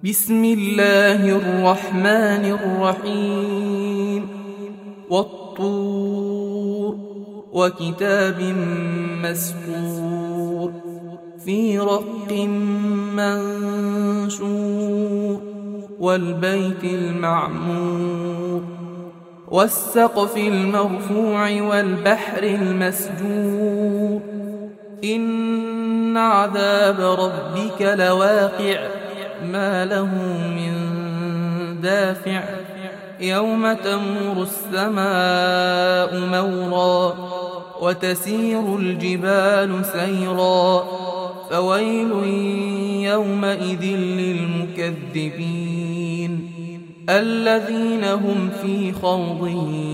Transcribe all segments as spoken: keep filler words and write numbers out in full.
بسم الله الرحمن الرحيم والطور وكتاب مسكور في رق منشور والبيت المعمور والسقف المرفوع والبحر المسجور إن عذاب ربك لواقع ما له من دافع يوم تمور السماء مورا وتسير الجبال سيرا فويل يومئذ للمكذبين الذين هم في خوض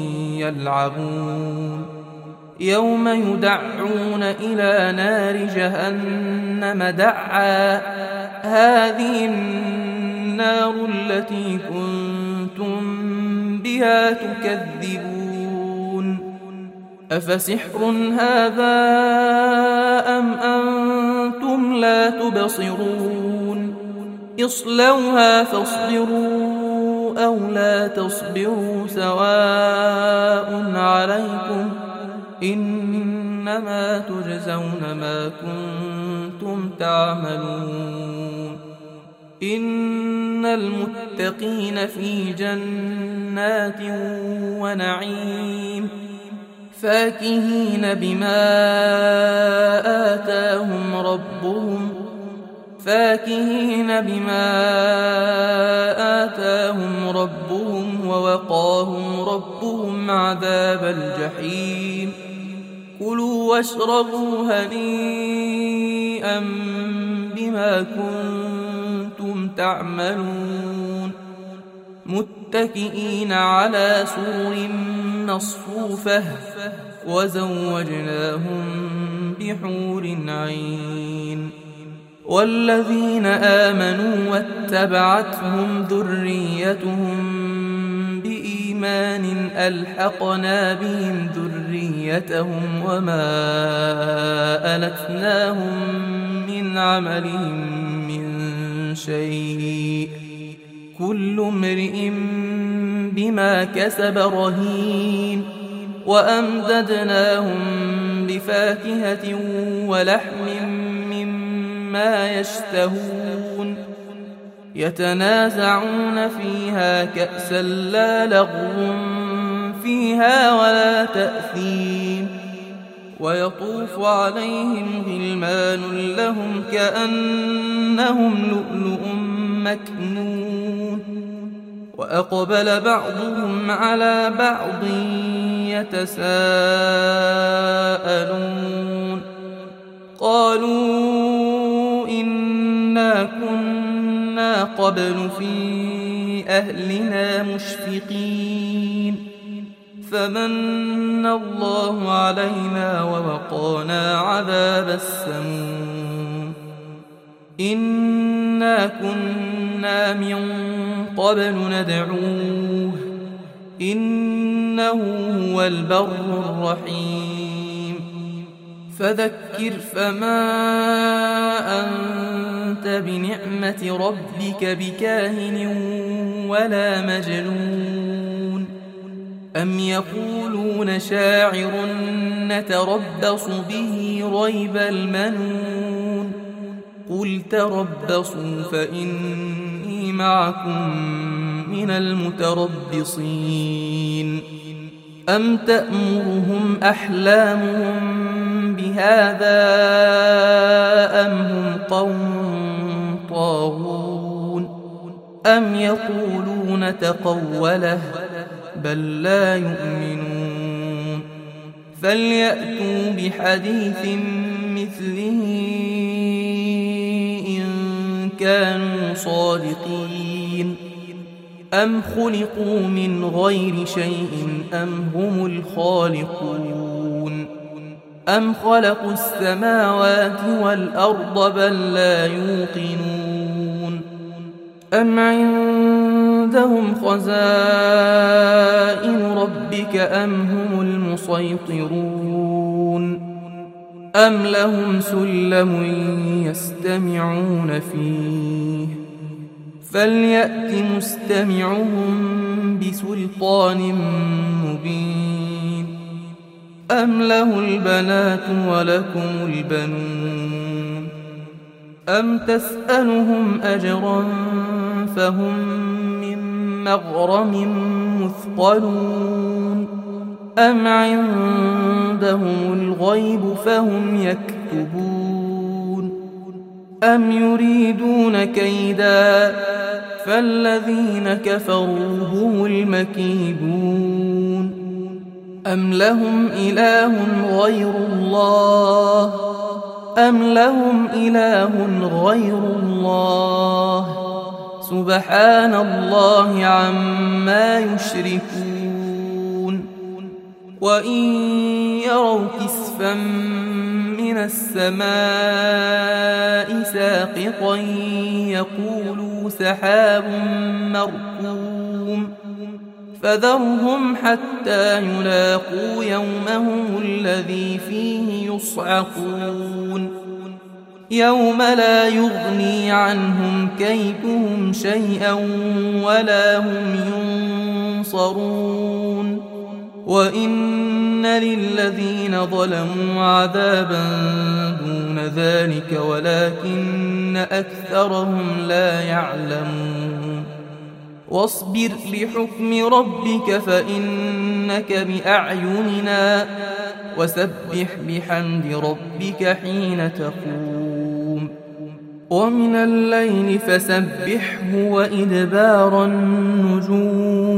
يلعبون يوم يدعون إلى نار جهنم دعا هذه النار التي كنتم بها تكذبون أفسحر هذا أم أنتم لا تبصرون اصلوها فاصبروا أو لا تصبروا سواء عليكم إنما تجزون ما كنتم تعملون إن المتقين في جنات ونعيم فاكهين بما آتاهم ربهم فاكهين بما آتاهم ربهم ووقاهم ربهم عذاب الجحيم كلوا واشربوا هنيئا بما كنتم تعملون متكئين على سرر مصفوفة وزوجناهم بحور عين والذين آمنوا واتبعتهم ذريتهم بإيمان ألحقنا بهم ذريتهم وما ألتناهم من عملهم من شيء كل امرئ بما كسب رهين وأمددناهم بفاكهة ولحم مما يشتهون يتنازعون فيها كأسا لا لغو فيها ولا تأثيم ويطوف عليهم غلمان لهم كأنهم لؤلؤ مكنون وأقبل بعضهم على بعض يتساءلون قالوا إنا كنا قبل في أهلنا مشفقين فمن الله علينا ووقانا عذاب السموم إنا كنا من قبل ندعوه إنه هو البر الرحيم فذكر فما أنت بنعمة ربك بكاهن ولا مجنون أم يقولون شاعر نتربص به ريب المنون قل تربصوا فإني معكم من المتربصين أم تأمرهم أحلامهم بهذا أم هم قوم طاغون أم يقولون تقوله بل لا يؤمنون فليأتوا بحديث مثله إن كانوا صادقين أم خلقوا من غير شيء أم هم الخالقون أم خلقوا السماوات والأرض بل لا يوقنون أم عندهم خزائن ربك أم هم المسيطرون أم لهم سلم يستمعون فيه فليأت مستمعهم بسلطان مبين أم له البنات ولكم البنون أم تسألهم أجرا فهم من مغرم مثقلون أم عندهم الغيب فهم يكتبون أم يريدون كيدا فالذين كفروا هم المكيدون أم لهم إله غير الله أم لهم إله غير الله سبحان الله عما يشركون وإن يروا كسفا من السماء ساقطا يقولوا سحاب مركوم فذرهم حتى يلاقوا يومهم الذي فيه يصعقون يوم لا يغني عنهم كيدهم شيئا ولا هم ينصرون وإن للذين ظلموا عذابا دون ذلك ولكن أكثرهم لا يعلمون واصبر لحكم ربك فإنك بأعيننا وسبح بحمد ربك حين تقوم ومن الليل فسبحه وإدبار النجوم